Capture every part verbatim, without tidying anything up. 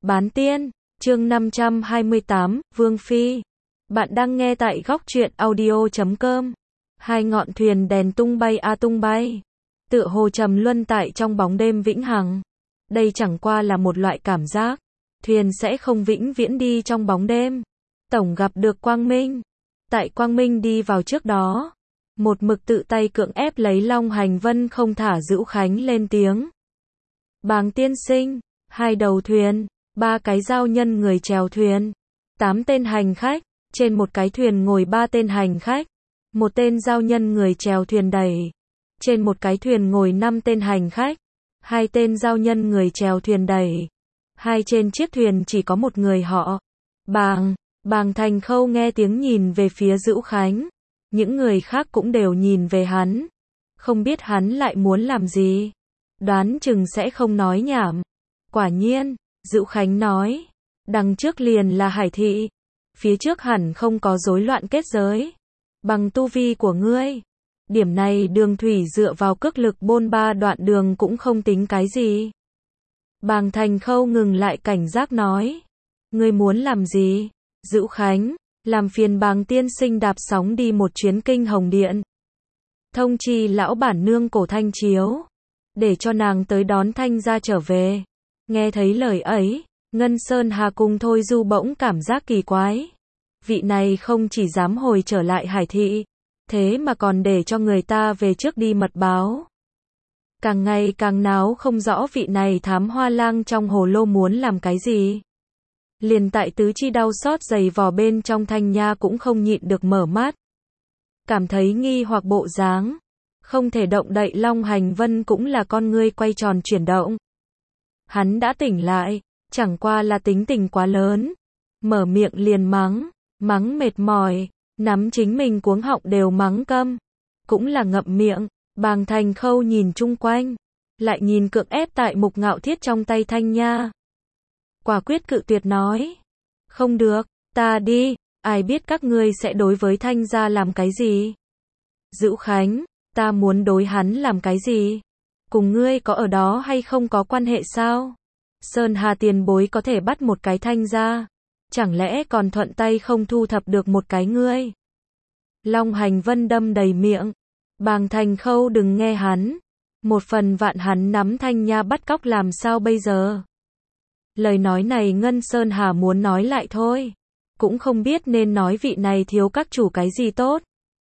Bán tiên, chương năm trăm hai mươi tám, Vương Phi. Bạn đang nghe tại góc truyện audio chấm com. Hai ngọn thuyền đèn tung bay a tung bay. Tựa hồ trầm luân tại trong bóng đêm vĩnh hằng. Đây chẳng qua là một loại cảm giác. Thuyền sẽ không vĩnh viễn đi trong bóng đêm. Tổng gặp được quang minh. Tại quang minh đi vào trước đó. Một mực tự tay cưỡng ép lấy Long Hành Vân không thả Dữu Khánh lên tiếng. Bàng tiên sinh, hai đầu thuyền, ba cái giao nhân người chèo thuyền, tám tên hành khách, trên một cái thuyền ngồi ba tên hành khách, một tên giao nhân người chèo thuyền đẩy, trên một cái thuyền ngồi năm tên hành khách, hai tên giao nhân người chèo thuyền đẩy, hai trên chiếc thuyền chỉ có một người họ. Bàng, Bàng Thành Khâu nghe tiếng nhìn về phía Dữu Khánh, những người khác cũng đều nhìn về hắn, không biết hắn lại muốn làm gì, đoán chừng sẽ không nói nhảm. Quả nhiên, Dữu Khánh nói, đằng trước liền là Hải thị, phía trước hẳn không có rối loạn kết giới. Bằng tu vi của ngươi, điểm này đường thủy dựa vào cước lực bôn ba đoạn đường cũng không tính cái gì. Bàng Thành Khâu ngừng lại cảnh giác nói, ngươi muốn làm gì? Dữu Khánh, làm phiền Bàng tiên sinh đạp sóng đi một chuyến Kinh Hồng Điện. Thông chi lão bản nương Cổ Thanh Chiếu, để cho nàng tới đón Thanh gia trở về. Nghe thấy lời ấy, Ngân Sơn Hà cùng Thôi Du bỗng cảm giác kỳ quái. Vị này không chỉ dám hồi trở lại Hải thị, thế mà còn để cho người ta về trước đi mật báo. Càng ngày càng náo không rõ vị này thám hoa lang trong hồ lô muốn làm cái gì. Liền tại tứ chi đau xót giày vò bên trong Thanh Nha cũng không nhịn được mở mắt. Cảm thấy nghi hoặc bộ dáng, không thể động đậy Long Hành Vân cũng là con ngươi quay tròn chuyển động. Hắn đã tỉnh lại, chẳng qua là tính tình quá lớn. Mở miệng liền mắng, mắng mệt mỏi, nắm chính mình cuống họng đều mắng câm. Cũng là ngậm miệng, Bàng Thành Khâu nhìn chung quanh, lại nhìn cưỡng ép tại Mục Ngạo Thiết trong tay Thanh Nha. Quả quyết cự tuyệt nói, không được, ta đi, ai biết các ngươi sẽ đối với Thanh gia làm cái gì. Dữu Khánh, ta muốn đối hắn làm cái gì? Cùng ngươi có ở đó hay không có quan hệ sao? Sơn Hà tiền bối có thể bắt một cái Thanh gia, chẳng lẽ còn thuận tay không thu thập được một cái ngươi? Long Hành Vân đâm đầy miệng, Bàng Thành Khâu đừng nghe hắn, một phần vạn hắn nắm Thanh Nha bắt cóc làm sao bây giờ? Lời nói này Ngân Sơn Hà muốn nói lại thôi, cũng không biết nên nói vị này thiếu các chủ cái gì tốt.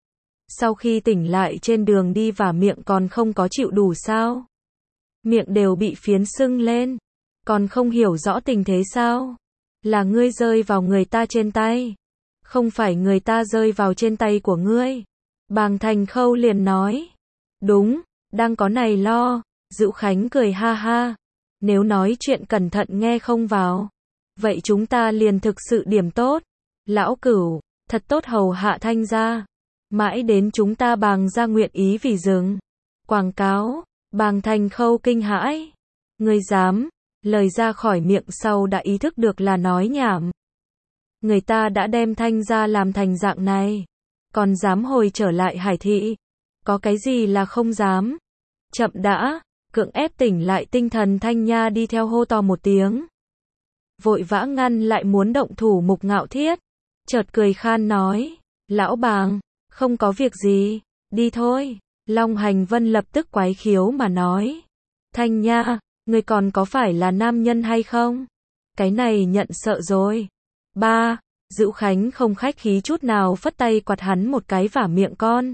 Sau khi tỉnh lại trên đường đi và miệng còn không có chịu đủ sao? Miệng đều bị phiến sưng lên, còn không hiểu rõ tình thế sao? Là ngươi rơi vào người ta trên tay, không phải người ta rơi vào trên tay của ngươi. Bàng Thành Khâu liền nói, đúng, đang có này lo. Dữu Khánh cười ha ha, nếu nói chuyện cẩn thận nghe không vào, vậy chúng ta liền thực sự điểm tốt. Lão Cửu, thật tốt hầu hạ Thanh gia, mãi đến chúng ta Bàng gia nguyện ý vì dừng quảng cáo. Bàng Thành Khâu kinh hãi, ngươi dám? Lời ra khỏi miệng sau đã ý thức được là nói nhảm. Người ta đã đem Thanh gia làm thành dạng này, còn dám hồi trở lại Hải thị, có cái gì là không dám? Chậm đã, cưỡng ép tỉnh lại tinh thần Thanh Nha đi theo hô to một tiếng, vội vã ngăn lại muốn động thủ Mục Ngạo Thiết, chợt cười khan nói, lão Bàng, không có việc gì, đi thôi. Long Hành Vân lập tức quái khiếu mà nói, Thanh Nha, ngươi còn có phải là nam nhân hay không? Cái này nhận sợ rồi. Ba, Dữu Khánh không khách khí chút nào phất tay quạt hắn một cái vả miệng con.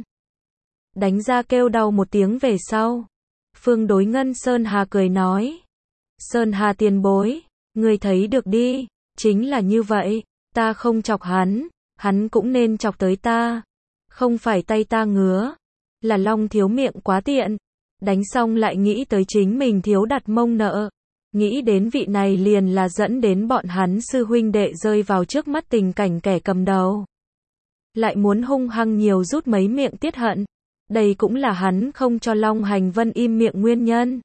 Đánh ra kêu đau một tiếng về sau. Phương đối Ngân Sơn Hà cười nói, Sơn Hà tiền bối, ngươi thấy được đi, chính là như vậy, ta không chọc hắn, hắn cũng nên chọc tới ta. Không phải tay ta ngứa, là Long thiếu miệng quá tiện. Đánh xong lại nghĩ tới chính mình thiếu đặt mông nợ. Nghĩ đến vị này liền là dẫn đến bọn hắn sư huynh đệ rơi vào trước mắt tình cảnh kẻ cầm đầu. Lại muốn hung hăng nhiều rút mấy miệng tiết hận. Đây cũng là hắn không cho Long Hành Vân im miệng nguyên nhân.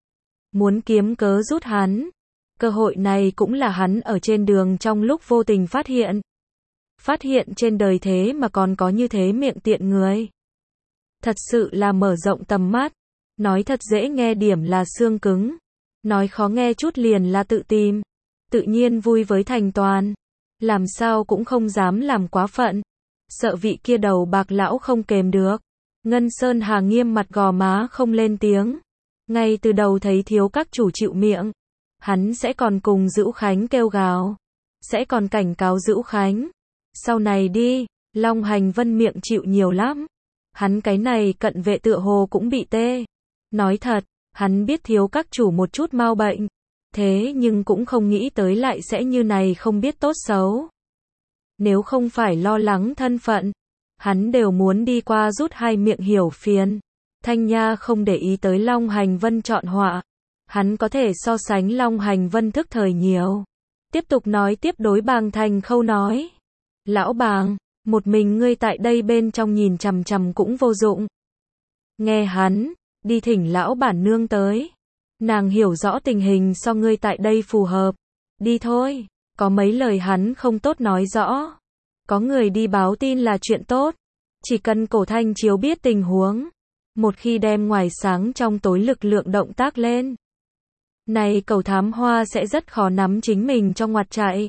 Muốn kiếm cớ rút hắn. Cơ hội này cũng là hắn ở trên đường trong lúc vô tình phát hiện. Phát hiện trên đời thế mà còn có như thế miệng tiện người. Thật sự là mở rộng tầm mắt. Nói thật dễ nghe điểm là xương cứng, nói khó nghe chút liền là tự tìm. tự nhiên vui với thành toàn. Làm sao cũng không dám làm quá phận. Sợ vị kia đầu bạc lão không kềm được. Ngân Sơn Hà nghiêm mặt gò má không lên tiếng. Ngay từ đầu thấy thiếu các chủ chịu miệng. Hắn sẽ còn cùng Dữu Khánh kêu gào. Sẽ còn cảnh cáo Dữu Khánh. Sau này đi, Long Hành Vân miệng chịu nhiều lắm. Hắn cái này cận vệ tựa hồ cũng bị tê. Nói thật, hắn biết thiếu các chủ một chút mau bệnh. Thế nhưng cũng không nghĩ tới lại sẽ như này không biết tốt xấu. Nếu không phải lo lắng thân phận, hắn đều muốn đi qua rút hai miệng hiểu phiền. Thanh Nha không để ý tới Long Hành Vân chọn họa. Hắn có thể so sánh Long Hành Vân thức thời nhiều. Tiếp tục nói tiếp đối Bàng Thành Khâu nói. Lão Bàng, một mình ngươi tại đây bên trong nhìn chằm chằm cũng vô dụng. Nghe hắn, đi thỉnh lão bản nương tới. Nàng hiểu rõ tình hình so ngươi tại đây phù hợp. Đi thôi, có mấy lời hắn không tốt nói rõ. Có người đi báo tin là chuyện tốt. Chỉ cần Cổ Thanh Chiếu biết tình huống. Một khi đem ngoài sáng trong tối lực lượng động tác lên. Này Cầu Thám Hoa sẽ rất khó nắm chính mình trong ngoặt chạy.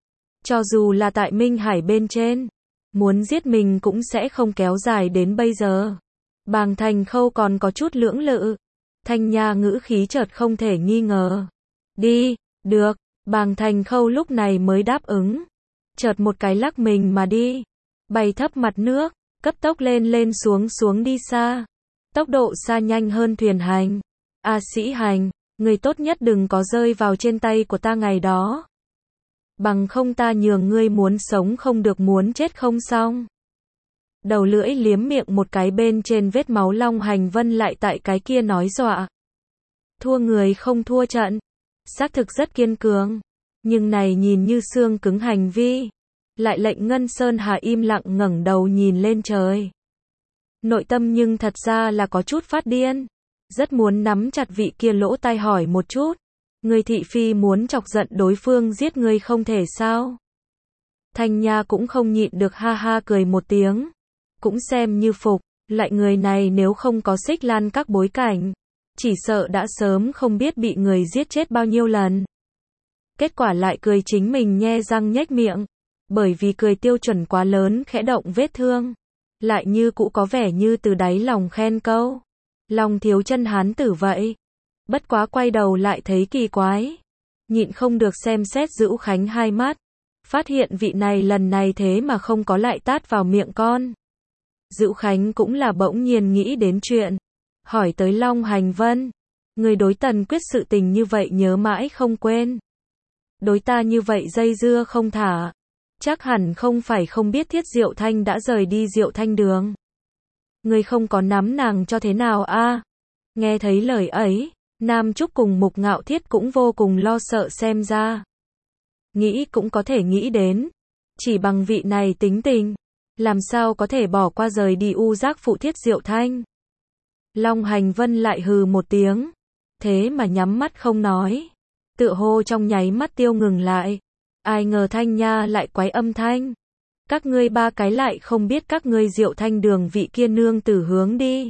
Cho dù là tại Minh Hải bên trên. Muốn giết mình cũng sẽ không kéo dài đến bây giờ. Bàng Thành Khâu còn có chút lưỡng lự. Thanh Nha ngữ khí chợt không thể nghi ngờ. Đi, được, Bàng Thành Khâu lúc này mới đáp ứng. Chợt một cái lắc mình mà đi. Bay thấp mặt nước, cấp tốc lên lên xuống xuống đi xa. Tốc độ xa nhanh hơn thuyền hành. A Sĩ Hành, người tốt nhất đừng có rơi vào trên tay của ta ngày đó. Bằng không ta nhường ngươi muốn sống không được muốn chết không xong. Đầu lưỡi liếm miệng một cái bên trên vết máu Long Hành Vân lại tại cái kia nói dọa. Thua người không thua trận. Xác thực rất kiên cường. Nhưng này nhìn như xương cứng hành vi. Lại lệnh Ngân Sơn Hà im lặng ngẩng đầu nhìn lên trời. Nội tâm nhưng thật ra là có chút phát điên. Rất muốn nắm chặt vị kia lỗ tai hỏi một chút. Người thị phi muốn chọc giận đối phương giết người không thể sao? Thanh Nha cũng không nhịn được ha ha cười một tiếng. Cũng xem như phục, lại người này nếu không có Xích Lan các bối cảnh. Chỉ sợ đã sớm không biết bị người giết chết bao nhiêu lần. Kết quả lại cười chính mình nhe răng nhếch miệng. Bởi vì cười tiêu chuẩn quá lớn khẽ động vết thương. Lại như cũ có vẻ như từ đáy lòng khen câu. Lòng thiếu chân hán tử vậy. Bất quá quay đầu lại thấy kỳ quái. Nhịn không được xem xét Dữu Khánh hai mắt. Phát hiện vị này lần này thế mà không có lại tát vào miệng con. Dữu Khánh cũng là bỗng nhiên nghĩ đến chuyện. Hỏi tới Long Hành Vân. Người đối Tần Quyết sự tình như vậy nhớ mãi không quên. Đối ta như vậy dây dưa không thả. Chắc hẳn không phải không biết Thiết Diệu Thanh đã rời đi Diệu Thanh đường. Người không có nắm nàng cho thế nào a? Nghe thấy lời ấy, Nam Trúc cùng Mục Ngạo Thiết cũng vô cùng lo sợ xem ra. Nghĩ cũng có thể nghĩ đến. Chỉ bằng vị này tính tình. Làm sao có thể bỏ qua rời đi u giác phụ Thiết Diệu Thanh. Long Hành Vân lại hừ một tiếng. Thế mà nhắm mắt không nói. Tựa hồ trong nháy mắt tiêu ngừng lại. Ai ngờ Thanh Nha lại quái âm thanh. Các ngươi ba cái lại không biết các ngươi Diệu Thanh đường vị kia nương tử hướng đi.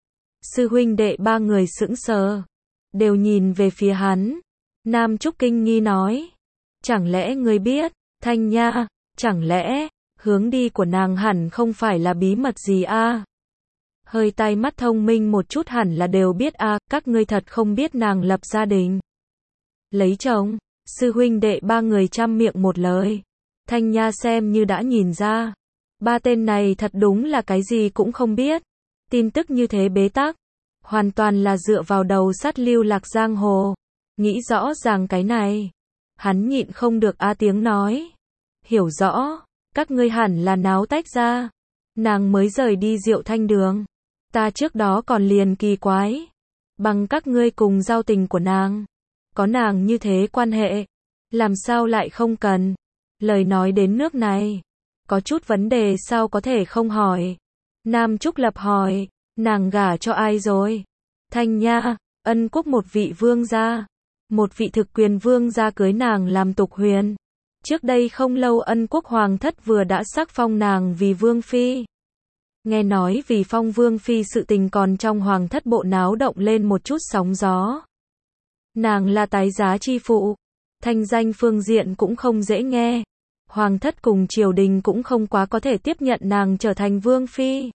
Sư huynh đệ ba người sững sờ. Đều nhìn về phía hắn. Nam Trúc kinh nghi nói. Chẳng lẽ ngươi biết, Thanh Nha, chẳng lẽ, hướng đi của nàng hẳn không phải là bí mật gì a? Hơi tai mắt thông minh một chút hẳn là đều biết a, các ngươi thật không biết nàng lập gia đình. Lấy chồng, sư huynh đệ ba người chăm miệng một lời. Thanh Nha xem như đã nhìn ra. Ba tên này thật đúng là cái gì cũng không biết. Tin tức như thế bế tắc. Hoàn toàn là dựa vào đầu sắt lưu lạc giang hồ. Nghĩ rõ ràng cái này. Hắn nhịn không được a tiếng nói. Hiểu rõ. Các ngươi hẳn là náo tách ra. Nàng mới rời đi Diệu Thanh đường. Ta trước đó còn liền kỳ quái. Bằng các ngươi cùng giao tình của nàng. Có nàng như thế quan hệ. Làm sao lại không cần. Lời nói đến nước này. Có chút vấn đề sao có thể không hỏi. Nam Trúc Lập hỏi. Nàng gả cho ai rồi? Thanh Nha, Ân Quốc một vị vương gia. Một vị thực quyền vương gia cưới nàng làm tục huyền. Trước đây không lâu Ân Quốc hoàng thất vừa đã sắc phong nàng vì vương phi. Nghe nói vì phong vương phi sự tình còn trong hoàng thất bộ náo động lên một chút sóng gió. Nàng là tái giá chi phụ. Thanh danh phương diện cũng không dễ nghe. Hoàng thất cùng triều đình cũng không quá có thể tiếp nhận nàng trở thành vương phi.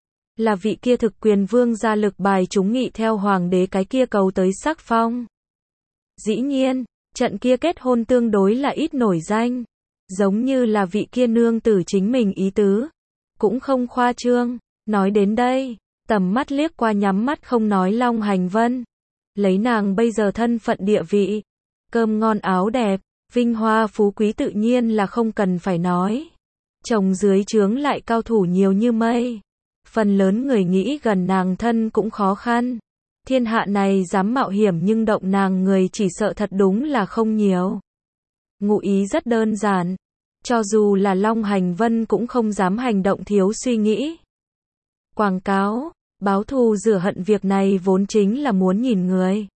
Là vị kia thực quyền vương gia lực bài chúng nghị theo hoàng đế cái kia cầu tới sắc phong. Dĩ nhiên, trận kia kết hôn tương đối là ít nổi danh. Giống như là vị kia nương tử chính mình ý tứ. Cũng không khoa trương. Nói đến đây, tầm mắt liếc qua nhắm mắt không nói Long Hành Vân. Lấy nàng bây giờ thân phận địa vị, cơm ngon áo đẹp, vinh hoa phú quý tự nhiên là không cần phải nói. Chồng dưới trướng lại cao thủ nhiều như mây. Phần lớn người nghĩ gần nàng thân cũng khó khăn. Thiên hạ này dám mạo hiểm nhưng động nàng người chỉ sợ thật đúng là không nhiều. Ngụ ý rất đơn giản. Cho dù là Long Hành Vân cũng không dám hành động thiếu suy nghĩ. Quảng cáo, báo thù rửa hận việc này vốn chính là muốn nhìn người.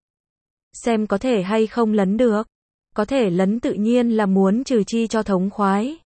Xem có thể hay không lấn được. Có thể lấn tự nhiên là muốn trừ chi cho thống khoái.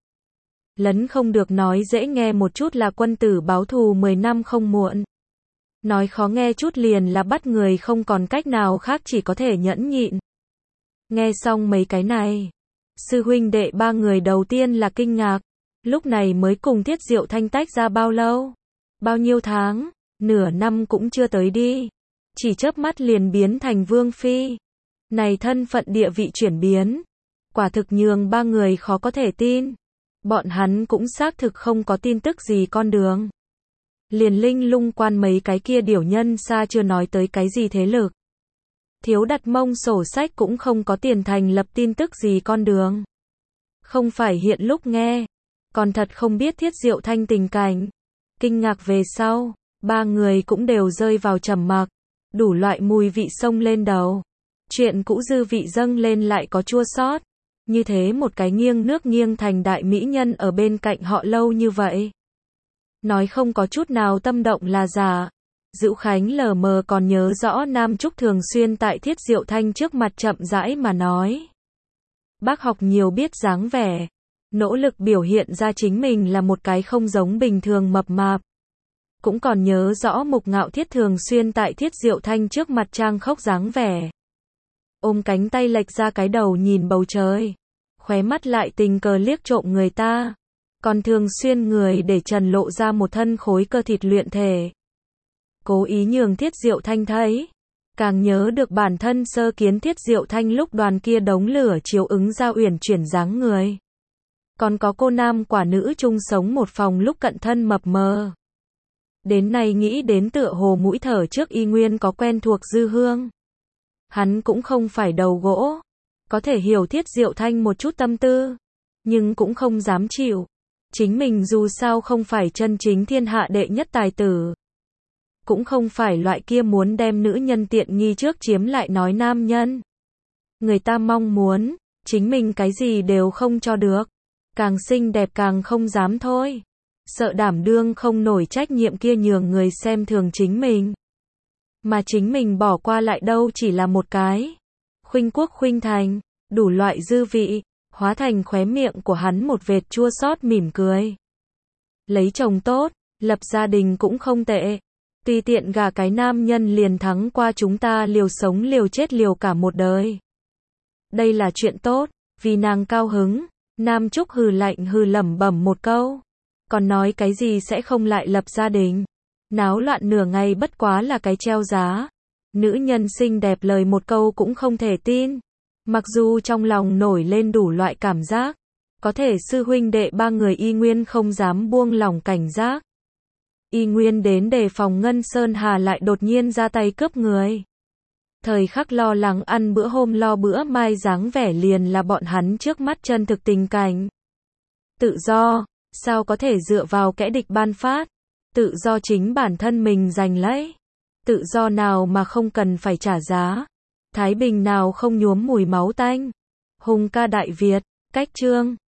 Lấn không được nói dễ nghe một chút là quân tử báo thù mười năm không muộn. Nói khó nghe chút liền là bắt người không còn cách nào khác chỉ có thể nhẫn nhịn. Nghe xong mấy cái này, sư huynh đệ ba người đầu tiên là kinh ngạc. Lúc này mới cùng Thiết Diệu Thanh tách ra bao lâu? Bao nhiêu tháng? Nửa năm cũng chưa tới đi. Chỉ chớp mắt liền biến thành vương phi. Này thân phận địa vị chuyển biến. Quả thực nhường ba người khó có thể tin. Bọn hắn cũng xác thực không có tin tức gì con đường. Liền linh lung quan mấy cái kia điểu nhân xa chưa nói tới cái gì thế lực. Thiếu đặt mông sổ sách cũng không có tiền thành lập tin tức gì con đường. Không phải hiện lúc nghe. Còn thật không biết Thiết Diệu Thanh tình cảnh. Kinh ngạc về sau, ba người cũng đều rơi vào trầm mặc. Đủ loại mùi vị xông lên đầu. Chuyện cũ dư vị dâng lên lại có chua xót. Như thế một cái nghiêng nước nghiêng thành đại mỹ nhân ở bên cạnh họ lâu như vậy. Nói không có chút nào tâm động là giả. Dữu Khánh lờ mờ còn nhớ rõ Nam Trúc thường xuyên tại Thiết Diệu Thanh trước mặt chậm rãi mà nói. Bác học nhiều biết dáng vẻ. Nỗ lực biểu hiện ra chính mình là một cái không giống bình thường mập mạp. Cũng còn nhớ rõ Mục Ngạo Thiết thường xuyên tại Thiết Diệu Thanh trước mặt trang khóc dáng vẻ. Ôm cánh tay lệch ra cái đầu nhìn bầu trời. Khóe mắt lại tình cờ liếc trộm người ta. Còn thường xuyên người để trần lộ ra một thân khối cơ thịt luyện thể. Cố ý nhường Thiết Diệu Thanh thấy. Càng nhớ được bản thân sơ kiến Thiết Diệu Thanh lúc đoàn kia đống lửa chiếu ứng ra uyển chuyển dáng người. Còn có cô nam quả nữ chung sống một phòng lúc cận thân mập mờ. Đến nay nghĩ đến tựa hồ mũi thở trước y nguyên có quen thuộc dư hương. Hắn cũng không phải đầu gỗ. Có thể hiểu Thiết Diệu Thanh một chút tâm tư. Nhưng cũng không dám chịu. Chính mình dù sao không phải chân chính thiên hạ đệ nhất tài tử. Cũng không phải loại kia muốn đem nữ nhân tiện nghi trước chiếm lại nói nam nhân. Người ta mong muốn, chính mình cái gì đều không cho được. Càng xinh đẹp càng không dám thôi. Sợ đảm đương không nổi trách nhiệm kia nhường người xem thường chính mình. Mà chính mình bỏ qua lại đâu chỉ là một cái. Khuynh quốc khuynh thành, đủ loại dư vị, hóa thành khóe miệng của hắn một vệt chua xót mỉm cười. Lấy chồng tốt, lập gia đình cũng không tệ. Tùy tiện gả cái nam nhân liền thắng qua chúng ta liều sống liều chết liều cả một đời. Đây là chuyện tốt, vì nàng cao hứng. Nam Trúc hừ lạnh hừ lẩm bẩm một câu. Còn nói cái gì sẽ không lại lập gia đình. Náo loạn nửa ngày bất quá là cái treo giá. Nữ nhân xinh đẹp lời một câu cũng không thể tin. Mặc dù trong lòng nổi lên đủ loại cảm giác. Có thể sư huynh đệ ba người y nguyên không dám buông lỏng cảnh giác. Y nguyên đến đề phòng Ngân Sơn Hà lại đột nhiên ra tay cướp người. Thời khắc lo lắng ăn bữa hôm lo bữa mai dáng vẻ liền là bọn hắn trước mắt chân thực tình cảnh. Tự do, sao có thể dựa vào kẻ địch ban phát? Tự do chính bản thân mình giành lấy. Tự do nào mà không cần phải trả giá? Thái bình nào không nhuốm mùi máu tanh? Hùng ca Đại Việt, cách chương